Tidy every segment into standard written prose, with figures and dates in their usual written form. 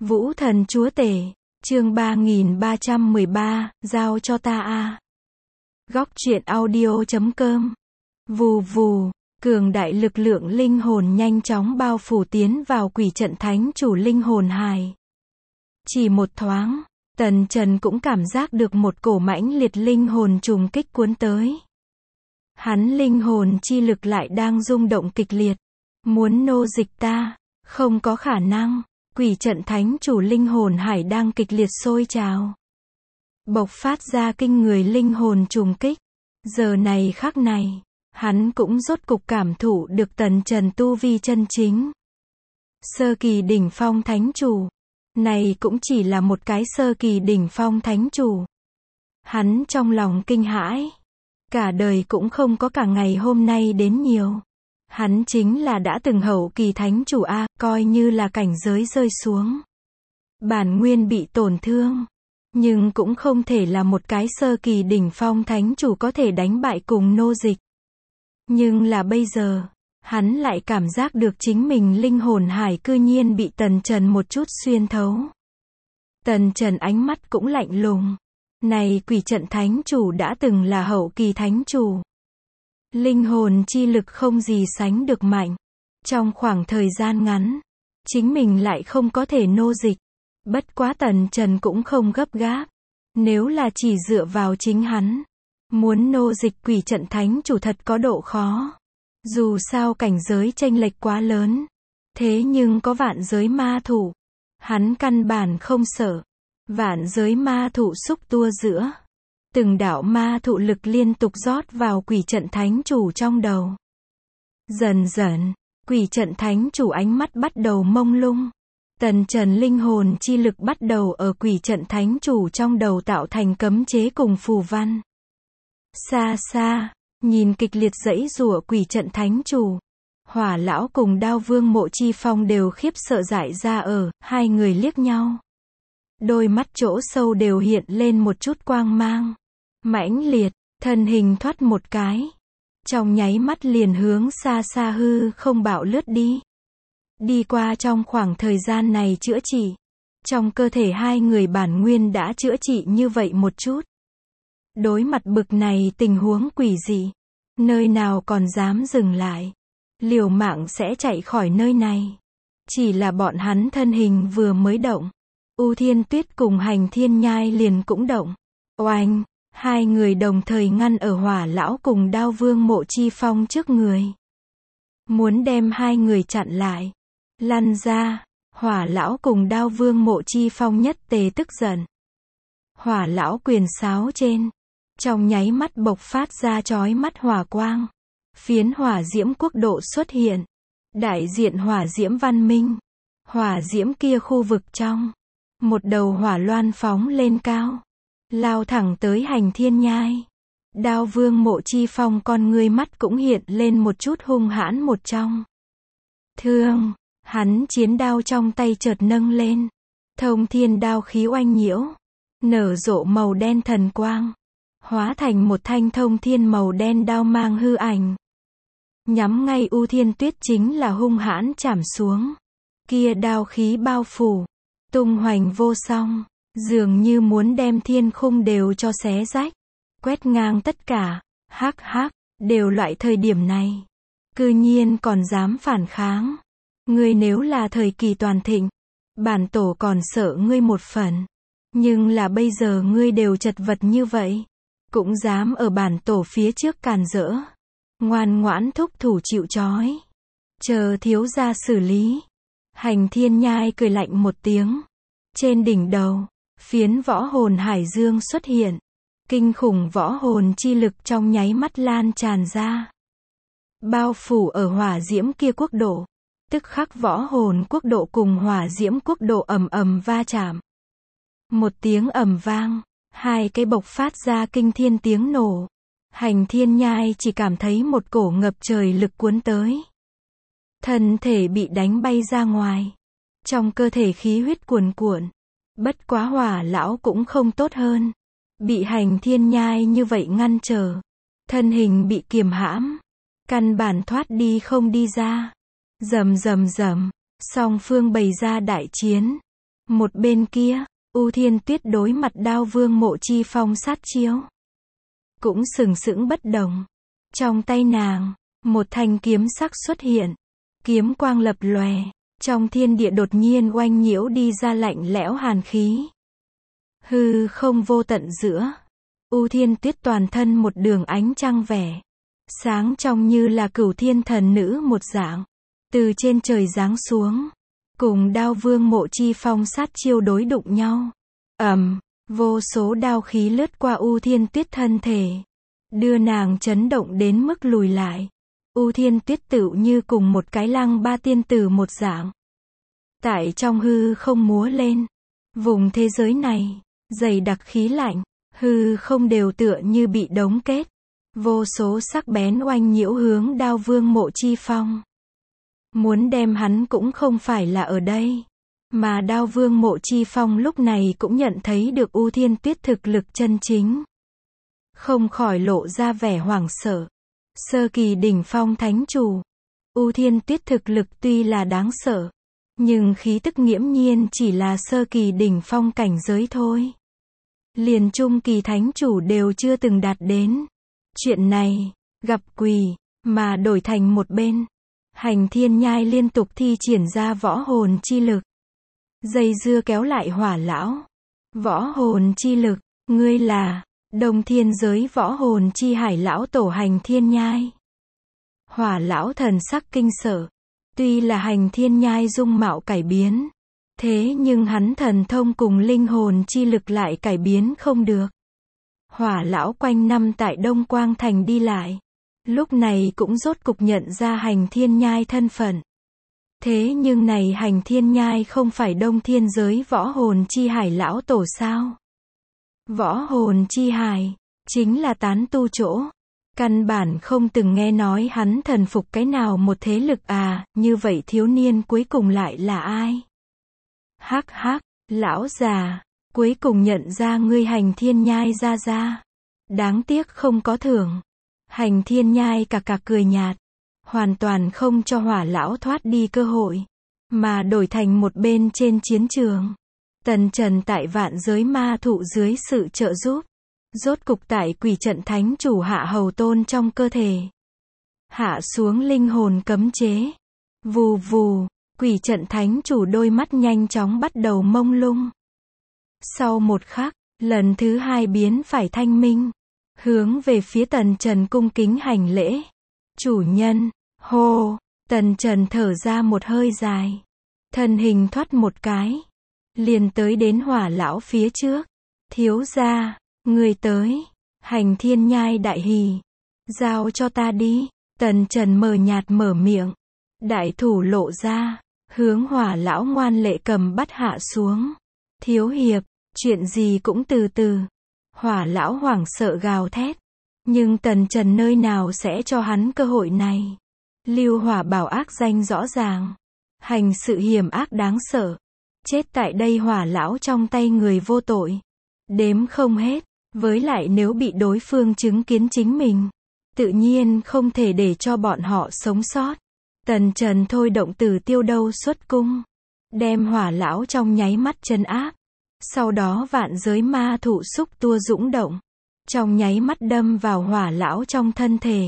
Vũ thần chúa tể, chương 3313, giao cho ta a. Góc truyện audio.com. Vù vù, cường đại lực lượng linh hồn nhanh chóng bao phủ tiến vào quỷ trận thánh chủ linh hồn hài. Chỉ một thoáng, Tần Trần cũng cảm giác được một cổ mãnh liệt linh hồn trùng kích cuốn tới. Hắn linh hồn chi lực lại đang rung động kịch liệt. Muốn nô dịch ta, không có khả năng. Quỷ trận thánh chủ linh hồn hải đang kịch liệt sôi trào. Bộc phát ra kinh người linh hồn trùng kích. Giờ này khắc này, hắn cũng rốt cục cảm thụ được Tần Trần tu vi chân chính. Sơ kỳ đỉnh phong thánh chủ. Này cũng chỉ là một cái sơ kỳ đỉnh phong thánh chủ. Hắn trong lòng kinh hãi. Cả đời cũng không có cả ngày hôm nay đến nhiều. Hắn chính là đã từng hậu kỳ thánh chủ a, coi như là cảnh giới rơi xuống. Bản nguyên bị tổn thương. Nhưng cũng không thể là một cái sơ kỳ đỉnh phong thánh chủ có thể đánh bại cùng nô dịch. Nhưng là bây giờ, hắn lại cảm giác được chính mình linh hồn hải cư nhiên bị Tần Trần một chút xuyên thấu. Tần Trần ánh mắt cũng lạnh lùng. Này quỷ trận thánh chủ đã từng là hậu kỳ thánh chủ. Linh hồn chi lực không gì sánh được mạnh. Trong khoảng thời gian ngắn, chính mình lại không có thể nô dịch. Bất quá Tần Trần cũng không gấp gáp. Nếu là chỉ dựa vào chính hắn, muốn nô dịch quỷ trận thánh chủ thật có độ khó. Dù sao cảnh giới chênh lệch quá lớn. Thế nhưng có vạn giới ma thủ. Hắn căn bản không sợ. Vạn giới ma thụ xúc tua giữa. Từng đạo ma thụ lực liên tục rót vào quỷ trận thánh chủ trong đầu. Dần dần, quỷ trận thánh chủ ánh mắt bắt đầu mông lung. Tần Trần linh hồn chi lực bắt đầu ở quỷ trận thánh chủ trong đầu tạo thành cấm chế cùng phù văn. Xa xa, nhìn kịch liệt giãy giụa quỷ trận thánh chủ. Hỏa lão cùng Đao Vương Mộ Chi Phong đều khiếp sợ dại ra ở, hai người liếc nhau. Đôi mắt chỗ sâu đều hiện lên một chút quang mang. Mãnh liệt, thân hình thoát một cái. Trong nháy mắt liền hướng xa xa hư không bạo lướt đi. Đi qua trong khoảng thời gian này chữa trị. Trong cơ thể hai người bản nguyên đã chữa trị như vậy một chút. Đối mặt bực này tình huống quỷ dị. Nơi nào còn dám dừng lại. Liều mạng sẽ chạy khỏi nơi này. Chỉ là bọn hắn thân hình vừa mới động. U Thiên Tuyết cùng Hành Thiên Nhai liền cũng động. Oanh, hai người đồng thời ngăn ở Hỏa lão cùng Đao Vương Mộ Chi Phong trước người. Muốn đem hai người chặn lại. Lăn ra, Hỏa lão cùng Đao Vương Mộ Chi Phong nhất tề tức giận. Hỏa lão quyền sáo trên. Trong nháy mắt bộc phát ra chói mắt hỏa quang. Phiến hỏa diễm quốc độ xuất hiện. Đại diện hỏa diễm văn minh. Hỏa diễm kia khu vực trong. Một đầu hỏa loan phóng lên cao. Lao thẳng tới Hành Thiên Nhai. Đao Vương Mộ Chi Phong con ngươi mắt cũng hiện lên một chút hung hãn một trong. Thương, hắn chiến đao trong tay chợt nâng lên. Thông thiên đao khí oanh nhiễu. Nở rộ màu đen thần quang. Hóa thành một thanh thông thiên màu đen đao mang hư ảnh. Nhắm ngay U Thiên Tuyết chính là hung hãn chảm xuống. Kia đao khí bao phủ. Tung hoành vô song, dường như muốn đem thiên khung đều cho xé rách, quét ngang tất cả, hắc hắc, đều loại thời điểm này. Cư nhiên còn dám phản kháng. Ngươi nếu là thời kỳ toàn thịnh, bản tổ còn sợ ngươi một phần. Nhưng là bây giờ ngươi đều chật vật như vậy, cũng dám ở bản tổ phía trước càn rỡ. Ngoan ngoãn thúc thủ chịu trói. Chờ thiếu gia xử lý. Hành Thiên Nhai cười lạnh một tiếng. Trên đỉnh đầu, phiến võ hồn hải dương xuất hiện. Kinh khủng võ hồn chi lực trong nháy mắt lan tràn ra. Bao phủ ở hỏa diễm kia quốc độ. Tức khắc võ hồn quốc độ cùng hỏa diễm quốc độ ầm ầm va chạm. Một tiếng ầm vang, hai cái bộc phát ra kinh thiên tiếng nổ. Hành Thiên Nhai chỉ cảm thấy một cổ ngập trời lực cuốn tới. Thân thể bị đánh bay ra ngoài. Trong cơ thể khí huyết cuồn cuộn. Bất quá Hỏa lão cũng không tốt hơn. Bị Hành Thiên Nhai như vậy ngăn trở. Thân hình bị kiềm hãm. Căn bản thoát đi không đi ra. Rầm rầm rầm. Song phương bày ra đại chiến. Một bên kia, U Thiên Tuyết đối mặt Đao Vương Mộ Chi Phong sát chiêu, cũng sừng sững bất động. Trong tay nàng, một thanh kiếm sắc xuất hiện, kiếm quang lập lòe, trong thiên địa đột nhiên oanh nhiễu đi ra lạnh lẽo hàn khí. Hư không vô tận giữa, U Thiên Tuyết toàn thân một đường ánh trăng vẻ, sáng trong như là cửu thiên thần nữ một dạng, từ trên trời giáng xuống, cùng Đao Vương Mộ Chi Phong sát chiêu đối đụng nhau. Vô số đao khí lướt qua U Thiên Tuyết thân thể, đưa nàng chấn động đến mức lùi lại. U Thiên Tuyết tựu như cùng một cái lăng ba tiên tử một dạng, tại trong hư không múa lên. Vùng thế giới này, dày đặc khí lạnh, hư không đều tựa như bị đóng kết. Vô số sắc bén oanh nhiễu hướng Đao Vương Mộ Chi Phong. Muốn đem hắn cũng không phải là ở đây. Mà Đao Vương Mộ Chi Phong lúc này cũng nhận thấy được U Thiên Tuyết thực lực chân chính. Không khỏi lộ ra vẻ hoảng sợ. Sơ kỳ đỉnh phong thánh chủ. U Thiên Tuyết thực lực tuy là đáng sợ, nhưng khí tức nghiễm nhiên chỉ là sơ kỳ đỉnh phong cảnh giới thôi. Liền trung kỳ thánh chủ đều chưa từng đạt đến. Chuyện này, gặp quỷ, mà đổi thành một bên. Hành Thiên Nhai liên tục thi triển ra võ hồn chi lực. Dây dưa kéo lại Hỏa lão. Võ hồn chi lực, ngươi là Đông Thiên giới võ hồn chi hải lão tổ Hành Thiên Nhai. Hỏa lão thần sắc kinh sợ. Tuy là Hành Thiên Nhai dung mạo cải biến, thế nhưng hắn thần thông cùng linh hồn chi lực lại cải biến không được. Hỏa lão quanh năm tại Đông Quang Thành đi lại, lúc này cũng rốt cục nhận ra Hành Thiên Nhai thân phận. Thế nhưng này Hành Thiên Nhai không phải Đông Thiên giới võ hồn chi hải lão tổ sao? Võ hồn chi hải, chính là tán tu chỗ. Căn bản không từng nghe nói hắn thần phục cái nào một thế lực à, như vậy thiếu niên cuối cùng lại là ai? Hắc hắc, lão già, cuối cùng nhận ra ngươi Hành Thiên Nhai ra. Đáng tiếc không có thưởng. Hành Thiên Nhai cà cười nhạt, hoàn toàn không cho Hỏa lão thoát đi cơ hội, mà đổi thành một bên trên chiến trường. Tần Trần tại Vạn Giới Ma Thụ dưới sự trợ giúp, rốt cục tại Quỷ trận thánh chủ Hạ Hầu Tôn trong cơ thể hạ xuống linh hồn cấm chế. Vù vù, Quỷ trận thánh chủ đôi mắt nhanh chóng bắt đầu mông lung. Sau một khắc, lần thứ hai biến phải thanh minh, hướng về phía Tần Trần cung kính hành lễ. Chủ nhân, hô, Tần Trần thở ra một hơi dài, thân hình thoát một cái, liền tới đến Hỏa lão phía trước. Thiếu gia, người tới. Hành Thiên Nhai đại hỉ. Giao cho ta đi. Tần Trần mờ nhạt mở miệng, đại thủ lộ ra, hướng Hỏa lão ngoan lệ cầm bắt hạ xuống. Thiếu hiệp, chuyện gì cũng từ từ. Hỏa lão hoảng sợ gào thét, nhưng Tần Trần nơi nào sẽ cho hắn cơ hội này. Lưu Hỏa bảo ác danh rõ ràng, hành sự hiểm ác đáng sợ, chết tại đây Hỏa lão trong tay người vô tội, đếm không hết. Với lại nếu bị đối phương chứng kiến chính mình, tự nhiên không thể để cho bọn họ sống sót. Tần Trần thôi động Tử Tiêu Đâu xuất cung, đem Hỏa lão trong nháy mắt trấn áp. Sau đó Vạn Giới Ma Thụ xúc tua dũng động, trong nháy mắt đâm vào Hỏa lão trong thân thể.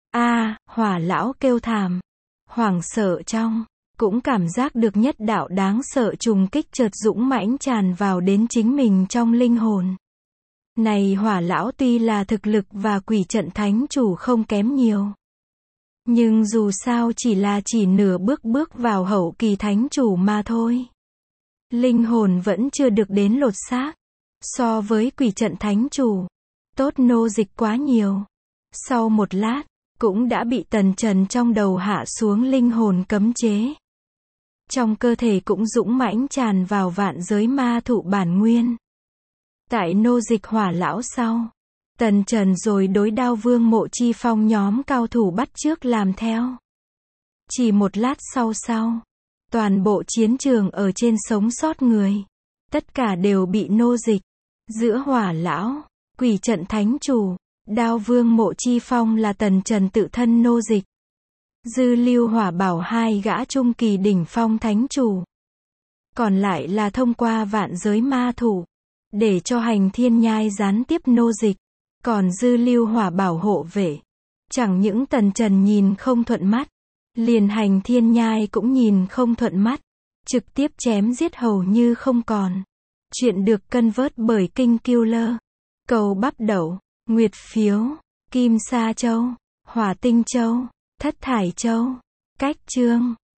Hỏa lão kêu thảm, hoảng sợ trong, cũng cảm giác được nhất đạo đáng sợ trùng kích chợt dũng mãnh tràn vào đến chính mình trong linh hồn. Này Hỏa lão tuy là thực lực và Quỷ trận thánh chủ không kém nhiều, nhưng dù sao chỉ nửa bước vào hậu kỳ thánh chủ mà thôi. Linh hồn vẫn chưa được đến lột xác. So với Quỷ trận thánh chủ, tốt nô dịch quá nhiều. Sau một lát, cũng đã bị Tần Trần trong đầu hạ xuống linh hồn cấm chế. Trong cơ thể cũng dũng mãnh tràn vào Vạn Giới Ma Thụ bản nguyên. Tại nô dịch Hỏa lão sau, Tần Trần rồi đối Đao Vương Mộ Chi Phong nhóm cao thủ bắt chước làm theo. Chỉ một lát sau, toàn bộ chiến trường ở trên sống sót người, tất cả đều bị nô dịch. Giữa Hỏa lão, Quỷ trận thánh chủ, Đao Vương Mộ Chi Phong là Tần Trần tự thân nô dịch. Dư Lưu Hỏa bảo hai gã trung kỳ đỉnh phong thánh chủ, còn lại là thông qua vạn giới ma thủ, để cho hành thiên nhai gián tiếp nô dịch, còn dư lưu hỏa bảo hộ vệ. Chẳng những Tần Trần nhìn không thuận mắt, liền hành thiên nhai cũng nhìn không thuận mắt, trực tiếp chém giết hầu như không còn. Chuyện được cân vớt bởi Kinh Killer, cầu bắp đậu, nguyệt phiếu, kim sa châu, hỏa tinh châu, thất thải châu. Cách chương